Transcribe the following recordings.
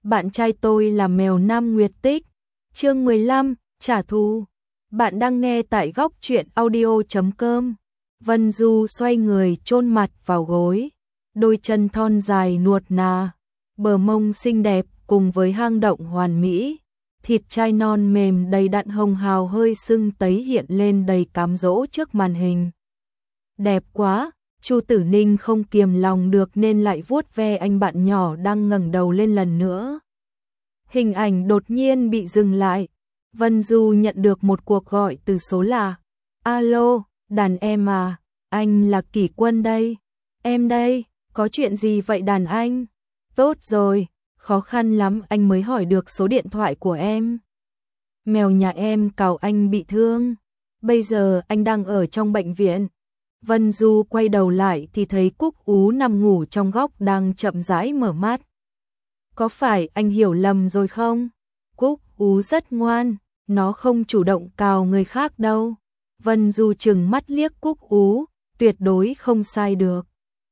bạn trai tôi là mèo Nam Nguyệt Tích. Chương 15, trả thù. Bạn đang nghe tại góc truyện audio.com. Vân Du xoay người chôn mặt vào gối, đôi chân thon dài nuột nà, bờ mông xinh đẹp cùng với hang động hoàn mỹ, thịt trai non mềm đầy đặn hồng hào hơi sưng tấy hiện lên đầy cám dỗ trước màn hình. Đẹp quá, Chu Tử Ninh không kiềm lòng được nên lại vuốt ve anh bạn nhỏ đang ngẩng đầu lên lần nữa. Hình ảnh đột nhiên bị dừng lại. Vân Du nhận được một cuộc gọi từ số lạ. Alo, đàn em à, anh là Kỷ Quân đây. Em đây, có chuyện gì vậy đàn anh? Tốt rồi, khó khăn lắm anh mới hỏi được số điện thoại của em. Mèo nhà em cào anh bị thương. Bây giờ anh đang ở trong bệnh viện. Vân Du quay đầu lại thì thấy Cúc Ú nằm ngủ trong góc đang chậm rãi mở mắt. Có phải anh hiểu lầm rồi không? Cúc Ú rất ngoan, nó không chủ động cào người khác đâu. Vân Du trừng mắt liếc Cúc Ú, tuyệt đối không sai được.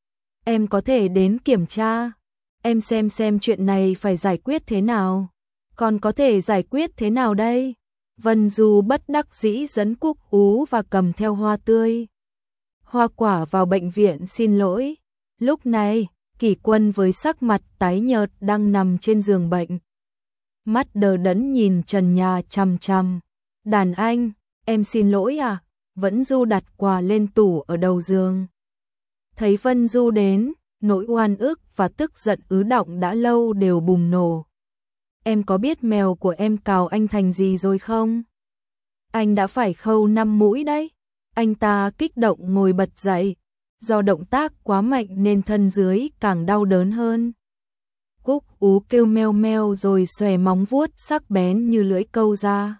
Em có thể đến kiểm tra, em xem chuyện này phải giải quyết thế nào. Còn có thể giải quyết thế nào đây? Vân Du bất đắc dĩ dẫn Cúc Ú và cầm theo hoa tươi, hoa quả vào bệnh viện xin lỗi. Lúc này, Kỷ Quân với sắc mặt tái nhợt đang nằm trên giường bệnh. Mắt đờ đẫn nhìn trần nhà chằm chằm. Đàn anh, em xin lỗi à? Vẫn Du đặt quà lên tủ ở đầu giường. Thấy Vân Du đến, nỗi oan ức và tức giận ứ đọng đã lâu đều bùng nổ. Em có biết mèo của em cào anh thành gì rồi không? Anh đã phải khâu 5 mũi đấy. Anh ta kích động ngồi bật dậy. Do động tác quá mạnh nên thân dưới càng đau đớn hơn. Cúc Ú kêu meo meo rồi xòe móng vuốt sắc bén như lưỡi câu ra.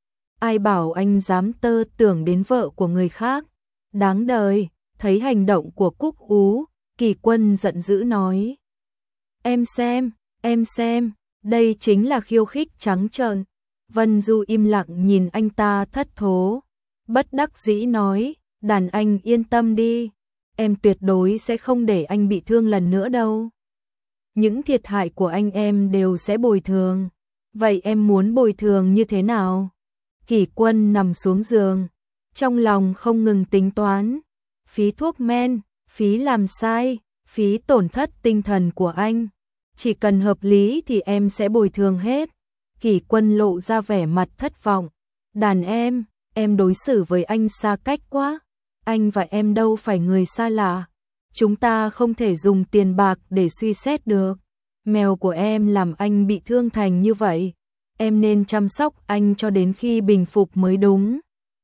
Ai bảo anh dám tơ tưởng đến vợ của người khác? Đáng đời. Thấy hành động của Cúc Ú, Kỷ Quân giận dữ nói. Em xem, đây chính là khiêu khích trắng trợn. Vân Du im lặng nhìn anh ta thất thố. Bất đắc dĩ nói, đàn anh yên tâm đi. Em tuyệt đối sẽ không để anh bị thương lần nữa đâu. Những thiệt hại của anh em đều sẽ bồi thường. Vậy em muốn bồi thường như thế nào? Kỷ Quân nằm xuống giường, trong lòng không ngừng tính toán. Phí thuốc men, phí làm sai, phí tổn thất tinh thần của anh. Chỉ cần hợp lý thì em sẽ bồi thường hết. Kỷ Quân lộ ra vẻ mặt thất vọng. Đàn em đối xử với anh xa cách quá. Anh và em đâu phải người xa lạ. Chúng ta không thể dùng tiền bạc để suy xét được. Mèo của em làm anh bị thương thành như vậy. Em nên chăm sóc anh cho đến khi bình phục mới đúng.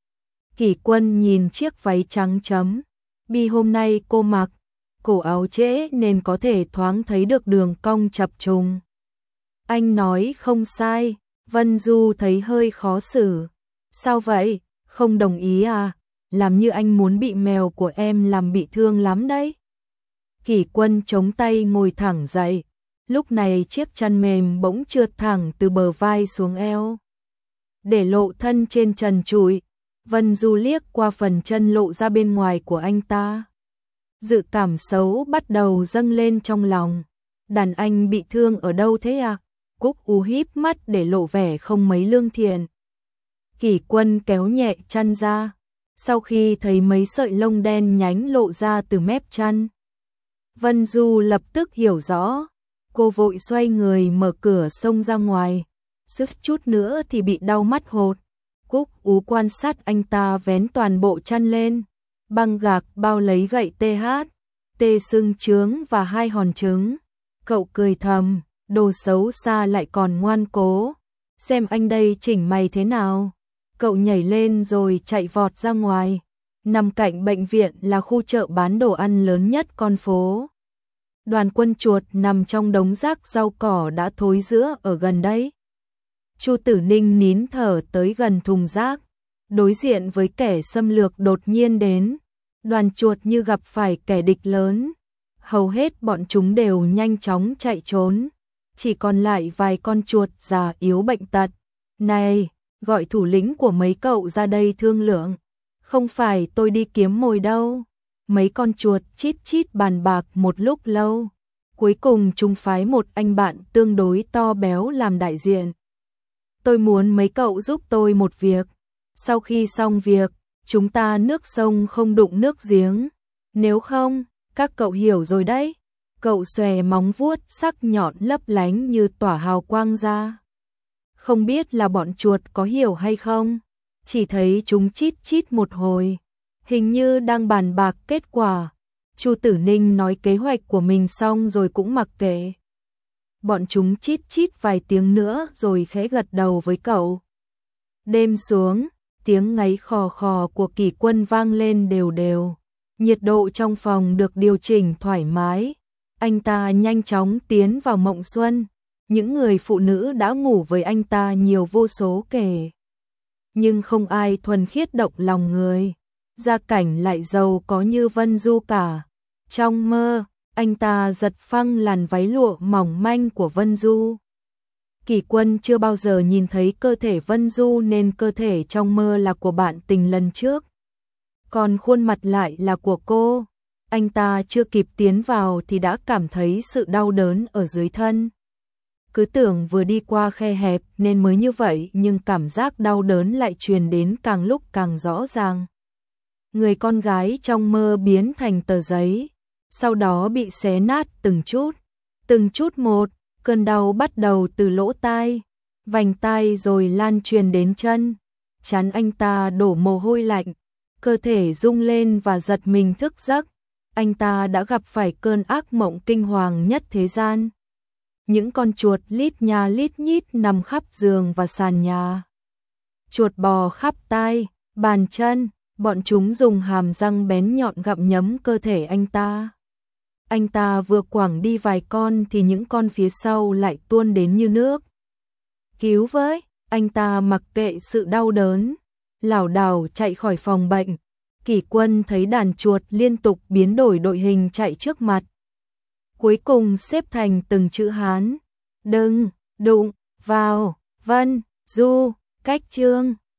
Kỷ Quân nhìn chiếc váy trắng chấm bi hôm nay cô mặc, cổ áo trễ nên có thể thoáng thấy được đường cong chập trùng. Anh nói không sai. Vân Du thấy hơi khó xử. Sao vậy? Không đồng ý à? Làm như anh muốn bị mèo của em làm bị thương lắm đấy. Kỷ Quân chống tay ngồi thẳng dậy. Lúc này chiếc chăn mềm bỗng trượt thẳng từ bờ vai xuống eo, để lộ thân trên trần trụi. Vân Du liếc qua phần chân lộ ra bên ngoài của anh ta. Dự cảm xấu bắt đầu dâng lên trong lòng. Đàn anh bị thương ở đâu thế à? Cúc Ú híp mắt để lộ vẻ không mấy lương thiện. Kỷ Quân kéo nhẹ chăn ra. Sau khi thấy mấy sợi lông đen nhánh lộ ra từ mép chăn, Vân Du lập tức hiểu rõ. Cô vội xoay người mở cửa xông ra ngoài. Suýt chút nữa thì bị đau mắt hột. Cúc Ú quan sát anh ta vén toàn bộ chăn lên. Băng gạc bao lấy gậy TH, tê xương trướng và 2 hòn trứng. Cậu cười thầm, đồ xấu xa lại còn ngoan cố. Xem anh đây chỉnh mày thế nào. Cậu nhảy lên rồi chạy vọt ra ngoài. Nằm cạnh bệnh viện là khu chợ bán đồ ăn lớn nhất con phố. Đoàn Quân chuột nằm trong đống rác rau cỏ đã thối rữa ở gần đấy. Chu Tử Ninh nín thở tới gần thùng rác, đối diện với kẻ xâm lược đột nhiên đến. Đoàn chuột như gặp phải kẻ địch lớn. Hầu hết bọn chúng đều nhanh chóng chạy trốn. Chỉ còn lại vài con chuột già yếu bệnh tật. Này, gọi thủ lĩnh của mấy cậu ra đây thương lượng. Không phải tôi đi kiếm mồi đâu. Mấy con chuột chít chít bàn bạc một lúc lâu. Cuối cùng chúng phái một anh bạn tương đối to béo làm đại diện. Tôi muốn mấy cậu giúp tôi một việc. Sau khi xong việc, chúng ta nước sông không đụng nước giếng. Nếu không, các cậu hiểu rồi đấy. Cậu xòe móng vuốt sắc nhọn lấp lánh như tỏa hào quang ra. Không biết là bọn chuột có hiểu hay không, chỉ thấy chúng chít chít một hồi, hình như đang bàn bạc kết quả. Chu Tử Ninh nói kế hoạch của mình xong rồi cũng mặc kệ. Bọn chúng chít chít vài tiếng nữa rồi khẽ gật đầu với cậu. Đêm xuống, tiếng ngáy khò khò của Kỷ Quân vang lên đều đều. Nhiệt độ trong phòng được điều chỉnh thoải mái. Anh ta nhanh chóng tiến vào mộng xuân. Những người phụ nữ đã ngủ với anh ta nhiều vô số kể. Nhưng không ai thuần khiết động lòng người. Gia cảnh lại giàu có như Vân Du cả. Trong mơ, anh ta giật phăng làn váy lụa mỏng manh của Vân Du. Kỷ Quân chưa bao giờ nhìn thấy cơ thể Vân Du nên cơ thể trong mơ là của bạn tình lần trước. Còn khuôn mặt lại là của cô. Anh ta chưa kịp tiến vào thì đã cảm thấy sự đau đớn ở dưới thân. Cứ tưởng vừa đi qua khe hẹp nên mới như vậy, nhưng cảm giác đau đớn lại truyền đến càng lúc càng rõ ràng. Người con gái trong mơ biến thành tờ giấy, sau đó bị xé nát từng chút một. Cơn đau bắt đầu từ lỗ tai, vành tai rồi lan truyền đến chân. Trán anh ta đổ mồ hôi lạnh, cơ thể rung lên và giật mình thức giấc. Anh ta đã gặp phải cơn ác mộng kinh hoàng nhất thế gian. Những con chuột lít nha lít nhít nằm khắp giường và sàn nhà. Chuột bò khắp tai, bàn chân, bọn chúng dùng hàm răng bén nhọn gặm nhấm cơ thể anh ta. Anh ta vừa quẳng đi vài con thì những con phía sau lại tuôn đến như nước. Cứu với, anh ta mặc kệ sự đau đớn, lảo đảo chạy khỏi phòng bệnh. Kỷ Quân thấy đàn chuột liên tục biến đổi đội hình chạy trước mặt. Cuối cùng xếp thành từng chữ Hán. Đừng, đụng, vào, Vân, Du, cách Trương.